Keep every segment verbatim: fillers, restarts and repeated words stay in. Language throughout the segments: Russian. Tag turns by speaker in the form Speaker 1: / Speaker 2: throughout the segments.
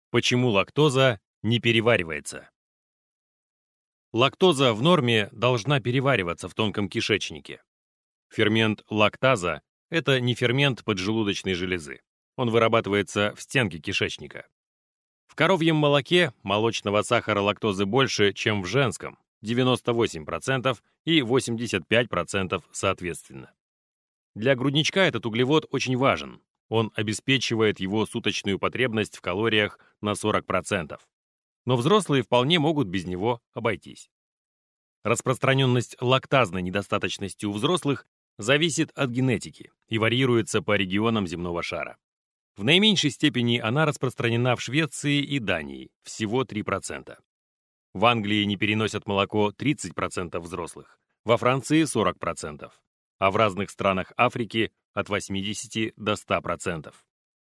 Speaker 1: Почему лактоза не переваривается? Лактоза в норме должна перевариваться в тонком кишечнике. Фермент лактаза– это не фермент поджелудочной железы. Он вырабатывается в стенке кишечника. В коровьем молоке молочного сахара лактозы больше, чем в женском– девяносто восемь процентов и восемьдесят пять процентов соответственно. Для грудничка этот углевод очень важен. Он обеспечивает его суточную потребность в калориях на сорок процентов. Но взрослые вполне могут без него обойтись. Распространенность лактазной недостаточности у взрослых зависит от генетики и варьируется по регионам земного шара. В наименьшей степени она распространена в Швеции и Дании, всего три процента. В Англии не переносят молоко тридцать процентов взрослых, во Франции сорок процентов, а в разных странах Африки от восьмидесяти до ста процентов.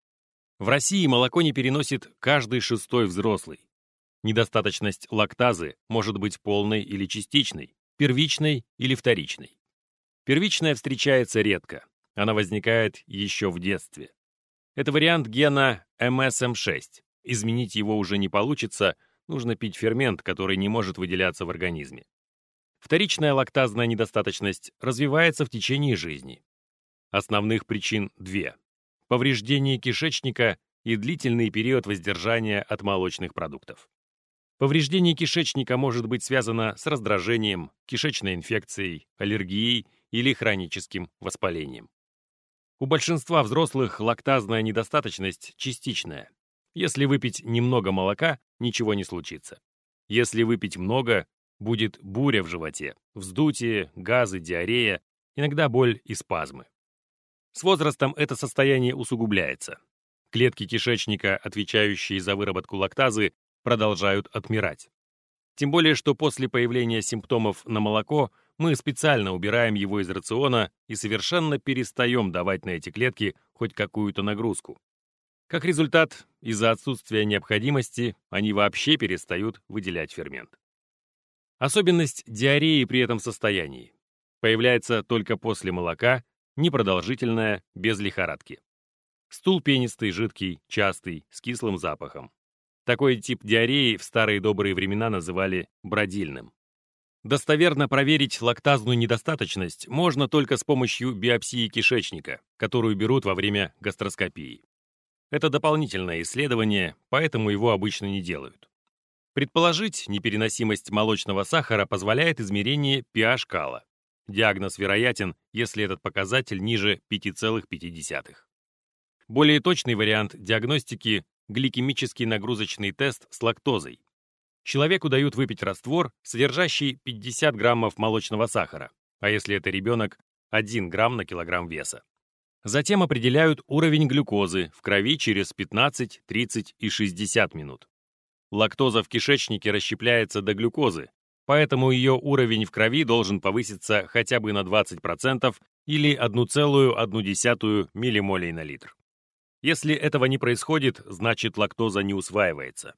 Speaker 1: В России молоко не переносит каждый шестой взрослый. Недостаточность лактазы может быть полной или частичной, первичной или вторичной. Первичная встречается редко, она возникает еще в детстве. Это вариант гена эм эс эм шесть. Изменить его уже не получится, нужно пить фермент, который не может выделяться в организме. Вторичная лактазная недостаточность развивается в течение жизни. Основных причин две: повреждение кишечника и длительный период воздержания от молочных продуктов. Повреждение кишечника может быть связано с раздражением, кишечной инфекцией, аллергией или хроническим воспалением. У большинства взрослых лактазная недостаточность частичная. Если выпить немного молока, ничего не случится. Если выпить много, будет буря в животе, вздутие, газы, диарея, иногда боль и спазмы. С возрастом это состояние усугубляется. Клетки кишечника, отвечающие за выработку лактазы, продолжают отмирать. Тем более, что после появления симптомов на молоко мы специально убираем его из рациона и совершенно перестаем давать на эти клетки хоть какую-то нагрузку. Как результат, из-за отсутствия необходимости они вообще перестают выделять фермент. Особенность диареи при этом состоянии появляется только после молока, непродолжительная, без лихорадки. Стул пенистый, жидкий, частый, с кислым запахом. Такой тип диареи в старые добрые времена называли бродильным. Достоверно проверить лактазную недостаточность можно только с помощью биопсии кишечника, которую берут во время гастроскопии. Это дополнительное исследование, поэтому его обычно не делают. Предположить непереносимость молочного сахара позволяет измерение pH кала. Диагноз вероятен, если этот показатель ниже пяти целых пяти десятых. Более точный вариант диагностики – гликемический нагрузочный тест с лактозой. Человеку дают выпить раствор, содержащий пятьдесят граммов молочного сахара, а если это ребенок – один грамм на килограмм веса. Затем определяют уровень глюкозы в крови через пятнадцать, тридцать и шестьдесят минут. Лактоза в кишечнике расщепляется до глюкозы, поэтому ее уровень в крови должен повыситься хотя бы на двадцать процентов или одна целая одна десятая миллимолей на литр. Если этого не происходит, значит лактоза не усваивается.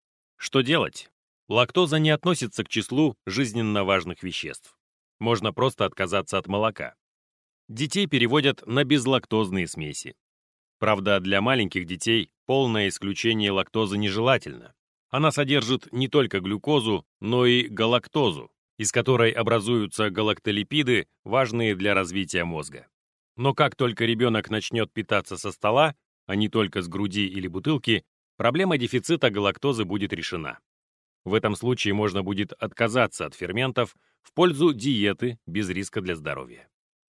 Speaker 1: Что делать? Лактоза не относится к числу жизненно важных веществ. Можно просто отказаться от молока. Детей переводят на безлактозные смеси. Правда, для маленьких детей полное исключение лактозы нежелательно. Она содержит не только глюкозу, но и галактозу, из которой образуются галактолипиды, важные для развития мозга. Но как только ребенок начнет питаться со стола, а не только с груди или бутылки, проблема дефицита галактозы будет решена. В этом случае можно будет отказаться от ферментов в пользу диеты без риска для здоровья.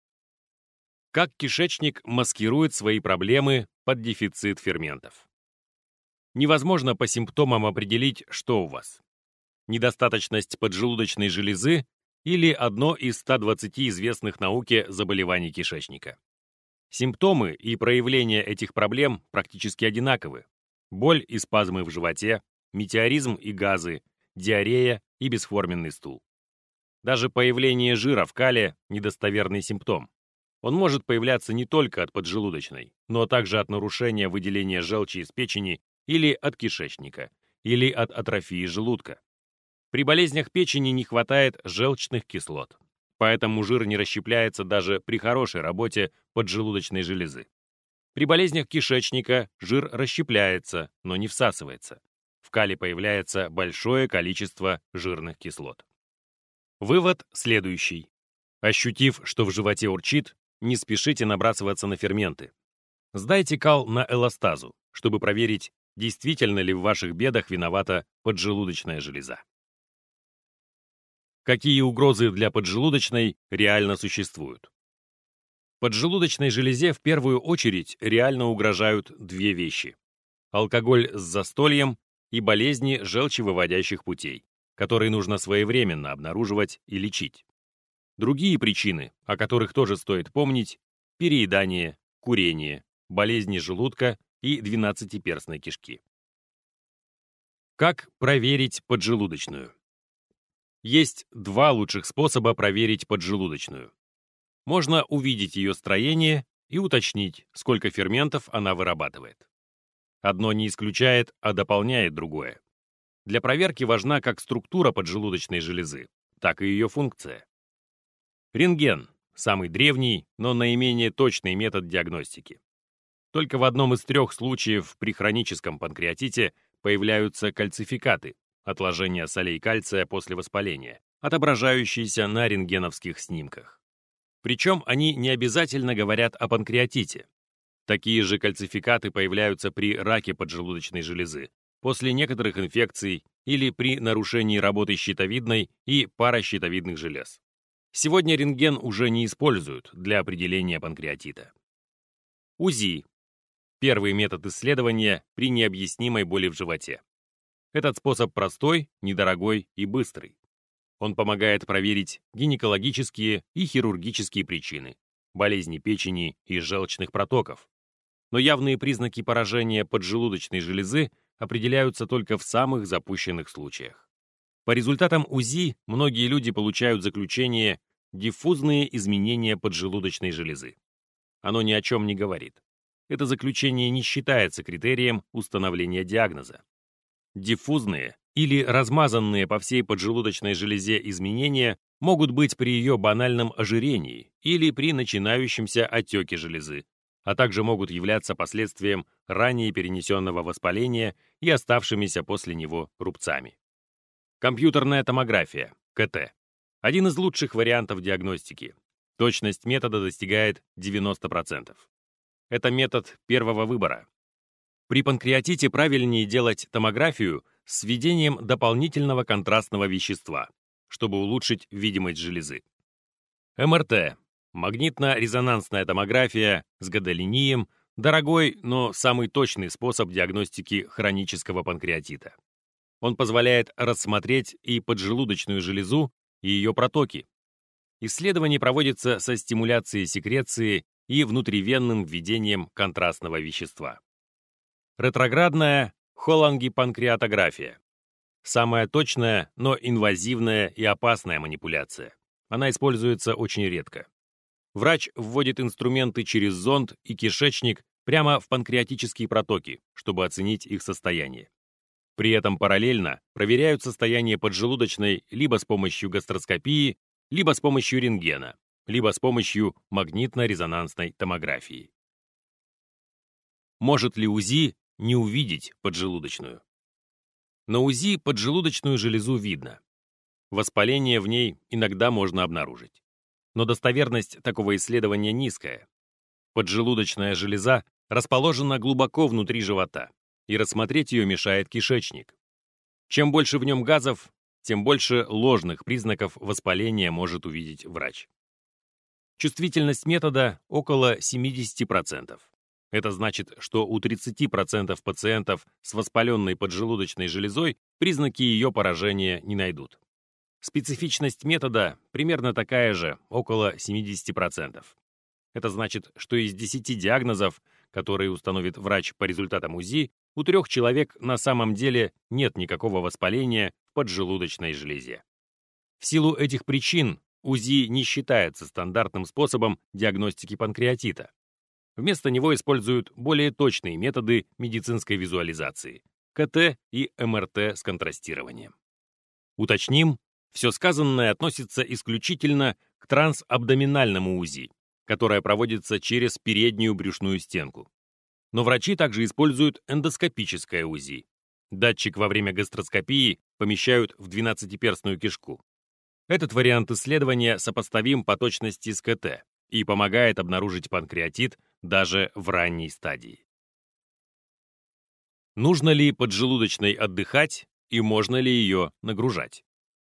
Speaker 1: Как кишечник маскирует свои проблемы под дефицит ферментов? Невозможно по симптомам определить, что у вас. Недостаточность поджелудочной железы или одно из ста двадцати известных науке заболеваний кишечника. Симптомы и проявления этих проблем практически одинаковы. Боль и спазмы в животе, метеоризм и газы, диарея и бесформенный стул. Даже появление жира в кале – недостоверный симптом. Он может появляться не только от поджелудочной, но также от нарушения выделения желчи из печени или от кишечника, или от атрофии желудка. При болезнях печени не хватает желчных кислот, поэтому жир не расщепляется даже при хорошей работе поджелудочной железы. При болезнях кишечника жир расщепляется, но не всасывается. В кале появляется большое количество жирных кислот. Вывод следующий. Ощутив, что в животе урчит, не спешите набрасываться на ферменты. Сдайте кал на эластазу, чтобы проверить, действительно ли в ваших бедах виновата поджелудочная железа. Какие угрозы для поджелудочной реально существуют? Поджелудочной железе в первую очередь реально угрожают две вещи: алкоголь с застольем и болезни желчевыводящих путей, которые нужно своевременно обнаруживать и лечить. Другие причины, о которых тоже стоит помнить: переедание, курение, болезни желудка и двенадцатиперстной кишки. Как проверить поджелудочную? Есть два лучших способа проверить поджелудочную. Можно увидеть ее строение и уточнить, сколько ферментов она вырабатывает. Одно не исключает, а дополняет другое. Для проверки важна как структура поджелудочной железы, так и ее функция. Рентген – самый древний, но наименее точный метод диагностики. Только в одном из трех случаев при хроническом панкреатите появляются кальцификаты – отложения солей кальция после воспаления, отображающиеся на рентгеновских снимках. Причем они не обязательно говорят о панкреатите. Такие же кальцификаты появляются при раке поджелудочной железы, после некоторых инфекций или при нарушении работы щитовидной и паращитовидных желез. Сегодня рентген уже не используют для определения панкреатита. УЗИ – первый метод исследования при необъяснимой боли в животе. Этот способ простой, недорогой и быстрый. Он помогает проверить гинекологические и хирургические причины, болезни печени и желчных протоков. Но явные признаки поражения поджелудочной железы определяются только в самых запущенных случаях. По результатам УЗИ многие люди получают заключение «диффузные изменения поджелудочной железы». Оно ни о чем не говорит. Это заключение не считается критерием установления диагноза. Диффузные или размазанные по всей поджелудочной железе изменения могут быть при ее банальном ожирении или при начинающемся отеке железы, а также могут являться последствием ранее перенесенного воспаления и оставшимися после него рубцами. Компьютерная томография, КТ. Один из лучших вариантов диагностики. Точность метода достигает девяноста процентов. Это метод первого выбора. При панкреатите правильнее делать томографию с введением дополнительного контрастного вещества, чтобы улучшить видимость железы. МРТ. Магнитно-резонансная томография с гадолинием – дорогой, но самый точный способ диагностики хронического панкреатита. Он позволяет рассмотреть и поджелудочную железу, и ее протоки. Исследование проводится со стимуляцией секреции и внутривенным введением контрастного вещества. Ретроградная холангипанкреатография. Самая точная, но инвазивная и опасная манипуляция. Она используется очень редко. Врач вводит инструменты через зонд и кишечник прямо в панкреатические протоки, чтобы оценить их состояние. При этом параллельно проверяют состояние поджелудочной либо с помощью гастроскопии, либо с помощью рентгена, либо с помощью магнитно-резонансной томографии. Может ли УЗИ не увидеть поджелудочную? На УЗИ поджелудочную железу видно. Воспаление в ней иногда можно обнаружить. Но достоверность такого исследования низкая. Поджелудочная железа расположена глубоко внутри живота, и рассмотреть ее мешает кишечник. Чем больше в нем газов, тем больше ложных признаков воспаления может увидеть врач. Чувствительность метода около семидесяти процентов. Это значит, что у тридцати процентов пациентов с воспаленной поджелудочной железой признаки ее поражения не найдут. Специфичность метода примерно такая же, около семидесяти процентов. Это значит, что из десяти диагнозов, которые установит врач по результатам УЗИ, у трех человек на самом деле нет никакого воспаления в поджелудочной железе. В силу этих причин УЗИ не считается стандартным способом диагностики панкреатита. Вместо него используют более точные методы медицинской визуализации – КТ и МРТ с контрастированием. Уточним, все сказанное относится исключительно к трансабдоминальному УЗИ, которое проводится через переднюю брюшную стенку, Но врачи также используют эндоскопическое УЗИ. Датчик во время гастроскопии помещают в двенадцатиперстную кишку. Этот вариант исследования сопоставим по точности с КТ и помогает обнаружить панкреатит даже в ранней стадии. Нужно ли поджелудочной отдыхать и можно ли ее нагружать?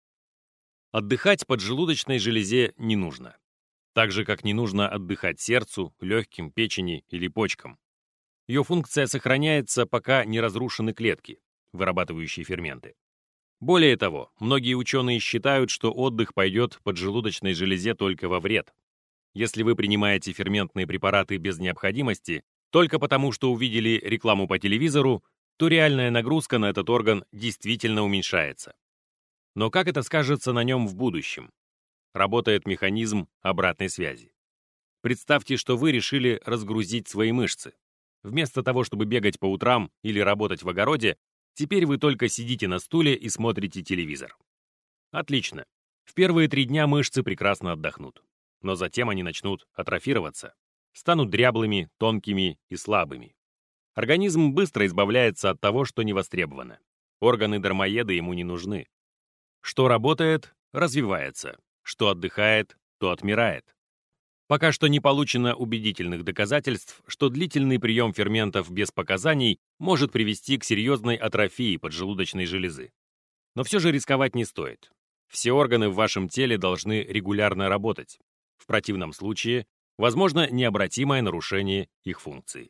Speaker 1: Отдыхать поджелудочной железе не нужно. Так же, как не нужно отдыхать сердцу, легким, печени или почкам. Ее функция сохраняется, пока не разрушены клетки, вырабатывающие ферменты. Более того, многие ученые считают, что отдых пойдет поджелудочной железе только во вред. Если вы принимаете ферментные препараты без необходимости, только потому, что увидели рекламу по телевизору, то реальная нагрузка на этот орган действительно уменьшается. Но как это скажется на нем в будущем? Работает механизм обратной связи. Представьте, что вы решили разгрузить свои мышцы. Вместо того, чтобы бегать по утрам или работать в огороде, теперь вы только сидите на стуле и смотрите телевизор. Отлично. В первые три дня мышцы прекрасно отдохнут. Но затем они начнут атрофироваться, станут дряблыми, тонкими и слабыми. Организм быстро избавляется от того, что не востребовано. Органы-дармоеды ему не нужны. Что работает, развивается. Что отдыхает, то отмирает. Пока что не получено убедительных доказательств, что длительный прием ферментов без показаний может привести к серьезной атрофии поджелудочной железы. Но все же рисковать не стоит. Все органы в вашем теле должны регулярно работать. В противном случае возможно необратимое нарушение их функций.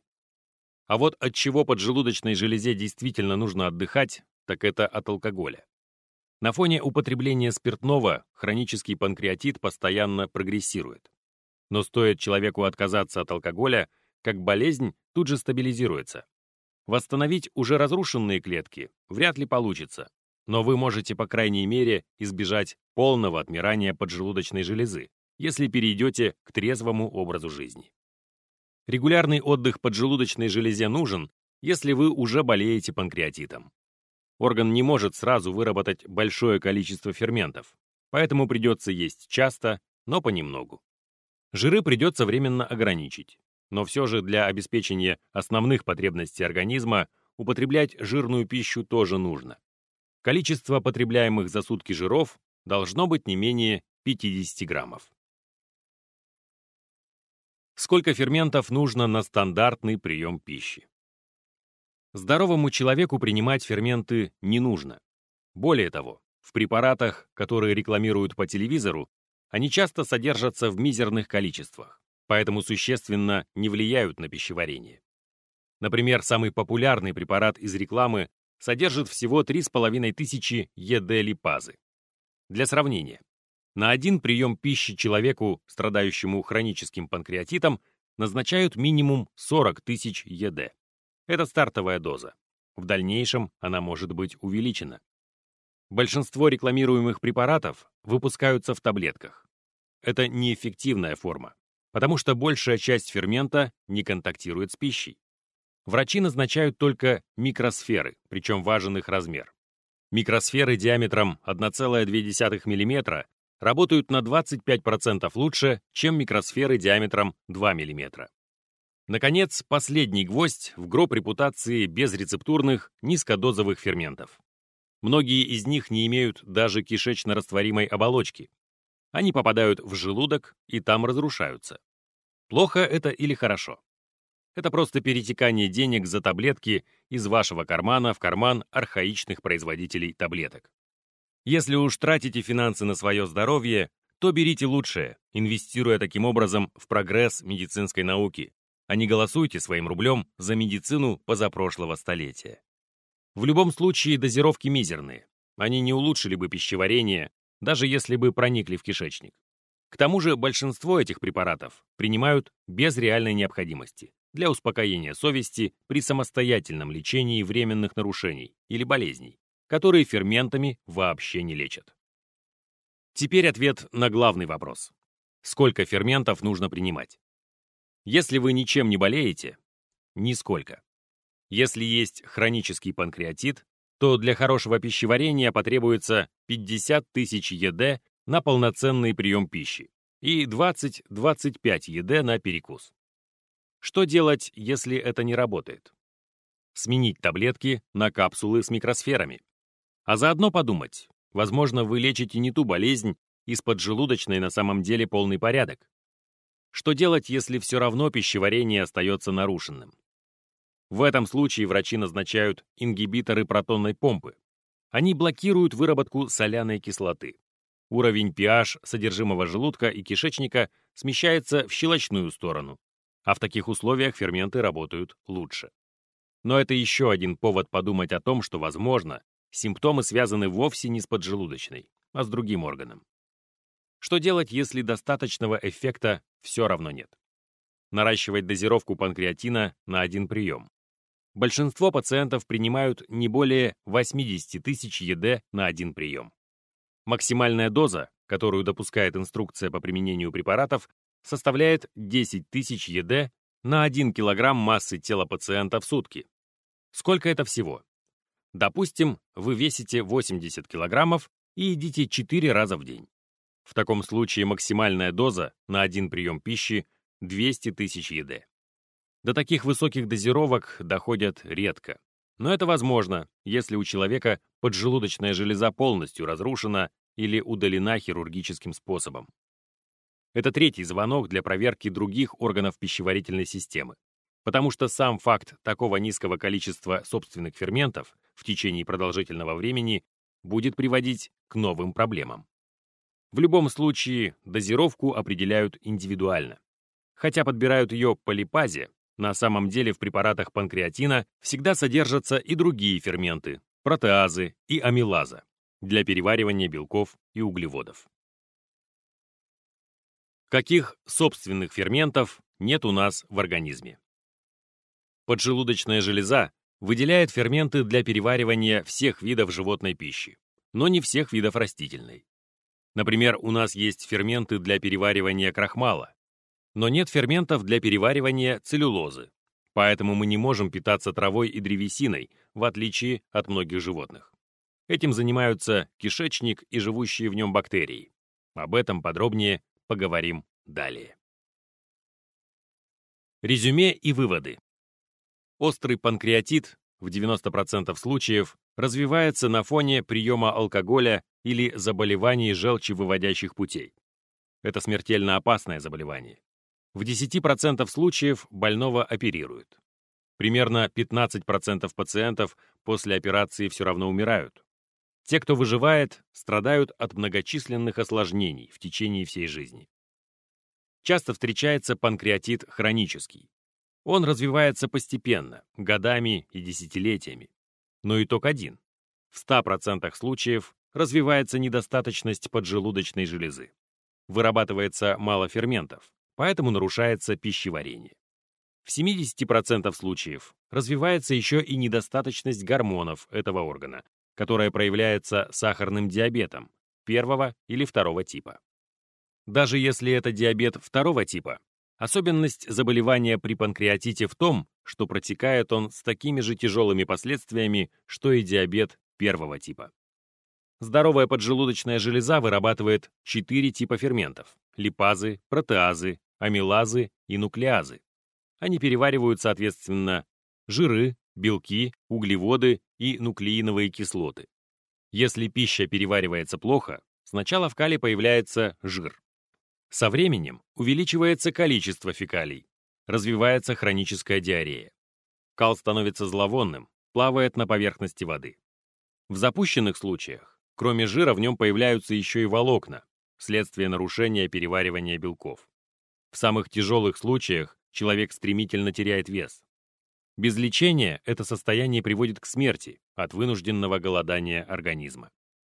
Speaker 1: А вот от чего поджелудочной железе действительно нужно отдыхать, так это от алкоголя. На фоне употребления спиртного хронический панкреатит постоянно прогрессирует. Но стоит человеку отказаться от алкоголя, как болезнь тут же стабилизируется. Восстановить уже разрушенные клетки вряд ли получится, но вы можете, по крайней мере, избежать полного отмирания поджелудочной железы, если перейдете к трезвому образу жизни. Регулярный отдых поджелудочной железе нужен, если вы уже болеете панкреатитом. Орган не может сразу выработать большое количество ферментов, поэтому придется есть часто, но понемногу. Жиры придется временно ограничить, но все же для обеспечения основных потребностей организма употреблять жирную пищу тоже нужно. Количество потребляемых за сутки жиров должно быть не менее пятидесяти граммов. Сколько ферментов нужно на стандартный прием пищи? Здоровому человеку принимать ферменты не нужно. Более того, в препаратах, которые рекламируют по телевизору, они часто содержатся в мизерных количествах, поэтому существенно не влияют на пищеварение. Например, самый популярный препарат из рекламы содержит всего три с половиной тысячи е дэ-липазы. Для сравнения, на один прием пищи человеку, страдающему хроническим панкреатитом, назначают минимум сорок тысяч е дэ. Это стартовая доза. В дальнейшем она может быть увеличена. Большинство рекламируемых препаратов выпускаются в таблетках. Это неэффективная форма, потому что большая часть фермента не контактирует с пищей. Врачи назначают только микросферы, причем важен их размер. Микросферы диаметром одна целая две десятых миллиметра работают на двадцать пять процентов лучше, чем микросферы диаметром два миллиметра. Наконец, последний гвоздь в гроб репутации безрецептурных низкодозовых ферментов. Многие из них не имеют даже кишечно-растворимой оболочки. Они попадают в желудок и там разрушаются. Плохо это или хорошо? Это просто перетекание денег за таблетки из вашего кармана в карман архаичных производителей таблеток. Если уж тратите финансы на свое здоровье, то берите лучшее, инвестируя таким образом в прогресс медицинской науки, а не голосуйте своим рублем за медицину позапрошлого столетия. В любом случае дозировки мизерные. Они не улучшили бы пищеварение, даже если бы проникли в кишечник. К тому же большинство этих препаратов принимают без реальной необходимости для успокоения совести при самостоятельном лечении временных нарушений или болезней, которые ферментами вообще не лечат. Теперь ответ на главный вопрос. Сколько ферментов нужно принимать? Если вы ничем не болеете, нисколько. Если есть хронический панкреатит, то для хорошего пищеварения потребуется пятьдесят тысяч е дэ на полноценный прием пищи и двадцать-двадцать пять е дэ на перекус. Что делать, если это не работает? Сменить таблетки на капсулы с микросферами. А заодно подумать, возможно, вы лечите не ту болезнь, и с поджелудочной на самом деле полный порядок. Что делать, если все равно пищеварение остается нарушенным? В этом случае врачи назначают ингибиторы протонной помпы. Они блокируют выработку соляной кислоты. Уровень pH содержимого желудка и кишечника смещается в щелочную сторону, а в таких условиях ферменты работают лучше. Но это еще один повод подумать о том, что, возможно, симптомы связаны вовсе не с поджелудочной, а с другим органом. Что делать, если достаточного эффекта все равно нет? Наращивать дозировку панкреатина на один прием. Большинство пациентов принимают не более восемьдесят тысяч ЕД на один прием. Максимальная доза, которую допускает инструкция по применению препаратов, составляет десять тысяч ЕД на один килограмм массы тела пациента в сутки. Сколько это всего? Допустим, вы весите восемьдесят килограммов и едите четыре раза в день. В таком случае максимальная доза на один прием пищи двести тысяч ЕД. До таких высоких дозировок доходят редко. Но это возможно, если у человека поджелудочная железа полностью разрушена или удалена хирургическим способом. Это третий звонок для проверки других органов пищеварительной системы, потому что сам факт такого низкого количества собственных ферментов в течение продолжительного времени будет приводить к новым проблемам. В любом случае, дозировку определяют индивидуально. Хотя подбирают ее по липазе, на самом деле в препаратах панкреатина всегда содержатся и другие ферменты, протеазы и амилаза, для переваривания белков и углеводов. Каких собственных ферментов нет у нас в организме? Поджелудочная железа выделяет ферменты для переваривания всех видов животной пищи, но не всех видов растительной. Например, у нас есть ферменты для переваривания крахмала, но нет ферментов для переваривания целлюлозы, поэтому мы не можем питаться травой и древесиной, в отличие от многих животных. Этим занимаются кишечник и живущие в нем бактерии. Об этом подробнее поговорим далее. Резюме и выводы. Острый панкреатит в девяноста процентах случаев развивается на фоне приема алкоголя или заболеваний желчевыводящих путей. Это смертельно опасное заболевание. В десяти процентах случаев больного оперируют. Примерно пятнадцать процентов пациентов после операции все равно умирают. Те, кто выживает, страдают от многочисленных осложнений в течение всей жизни. Часто встречается панкреатит хронический. Он развивается постепенно, годами и десятилетиями. Но итог один. В ста процентах случаев развивается недостаточность поджелудочной железы. Вырабатывается мало ферментов, поэтому нарушается пищеварение. В семидесяти процентах случаев развивается еще и недостаточность гормонов этого органа, которая проявляется сахарным диабетом первого или второго типа. Даже если это диабет второго типа, особенность заболевания при панкреатите в том, что протекает он с такими же тяжелыми последствиями, что и диабет первого типа. Здоровая поджелудочная железа вырабатывает четыре типа ферментов – липазы, протеазы, амилазы и нуклеазы. Они переваривают, соответственно, жиры, белки, углеводы и нуклеиновые кислоты. Если пища переваривается плохо, сначала в кале появляется жир. Со временем увеличивается количество фекалий, развивается хроническая диарея. Кал становится зловонным, плавает на поверхности воды. В запущенных случаях, кроме жира, в нем появляются еще и волокна, вследствие нарушения переваривания белков. В самых тяжелых случаях человек стремительно теряет вес. Без лечения это состояние приводит к смерти от вынужденного голодания организма.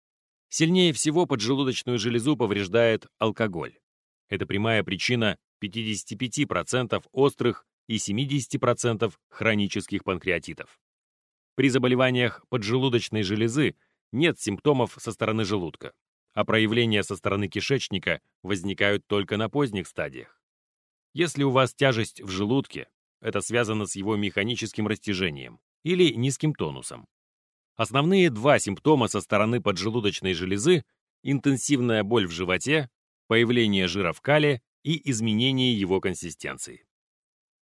Speaker 1: Сильнее всего поджелудочную железу повреждает алкоголь. Это прямая причина пятидесяти пяти процентов острых и семидесяти процентов хронических панкреатитов. При заболеваниях поджелудочной железы нет симптомов со стороны желудка, а проявления со стороны кишечника возникают только на поздних стадиях. Если у вас тяжесть в желудке, это связано с его механическим растяжением или низким тонусом. Основные два симптома со стороны поджелудочной железы – интенсивная боль в животе, появление жира в кале и изменение его консистенции.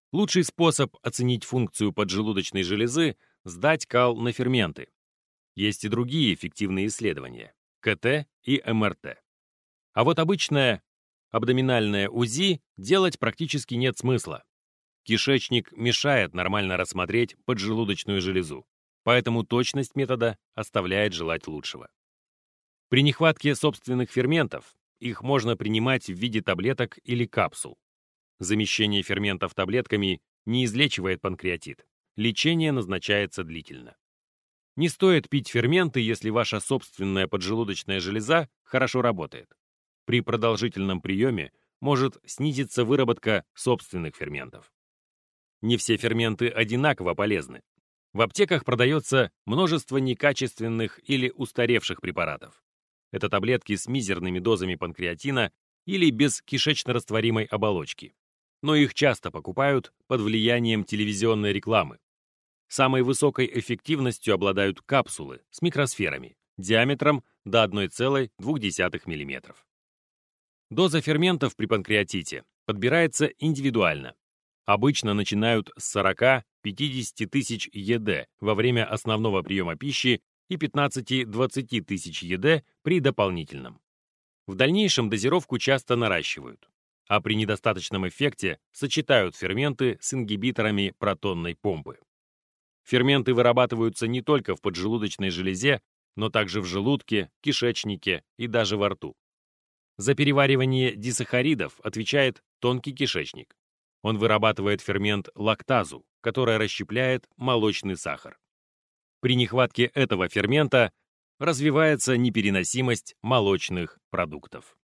Speaker 1: Лучший способ оценить функцию поджелудочной железы — сдать кал на ферменты. Есть и другие эффективные исследования — ка тэ и эм эр тэ. А вот обычное абдоминальное УЗИ делать практически нет смысла. Кишечник мешает нормально рассмотреть поджелудочную железу, поэтому точность метода оставляет желать лучшего. При нехватке собственных ферментов их можно принимать в виде таблеток или капсул. Замещение ферментов таблетками не излечивает панкреатит. Лечение назначается длительно. Не стоит пить ферменты, если ваша собственная поджелудочная железа хорошо работает. При продолжительном приеме может снизиться выработка собственных ферментов. Не все ферменты одинаково полезны. В аптеках продается множество некачественных или устаревших препаратов. Это таблетки с мизерными дозами панкреатина или без кишечно-растворимой оболочки. Но их часто покупают под влиянием телевизионной рекламы. Самой высокой эффективностью обладают капсулы с микросферами диаметром до одна целая две десятых мм. Доза ферментов при панкреатите подбирается индивидуально. Обычно начинают с сорока-пятидесяти тысяч е дэ во время основного приема пищи и пятнадцати-двадцати тысяч е дэ при дополнительном. В дальнейшем дозировку часто наращивают, а при недостаточном эффекте сочетают ферменты с ингибиторами протонной помпы. Ферменты вырабатываются не только в поджелудочной железе, но также в желудке, кишечнике и даже во рту. За переваривание дисахаридов отвечает тонкий кишечник. Он вырабатывает фермент лактазу, которая расщепляет молочный сахар. При нехватке этого фермента развивается непереносимость молочных продуктов.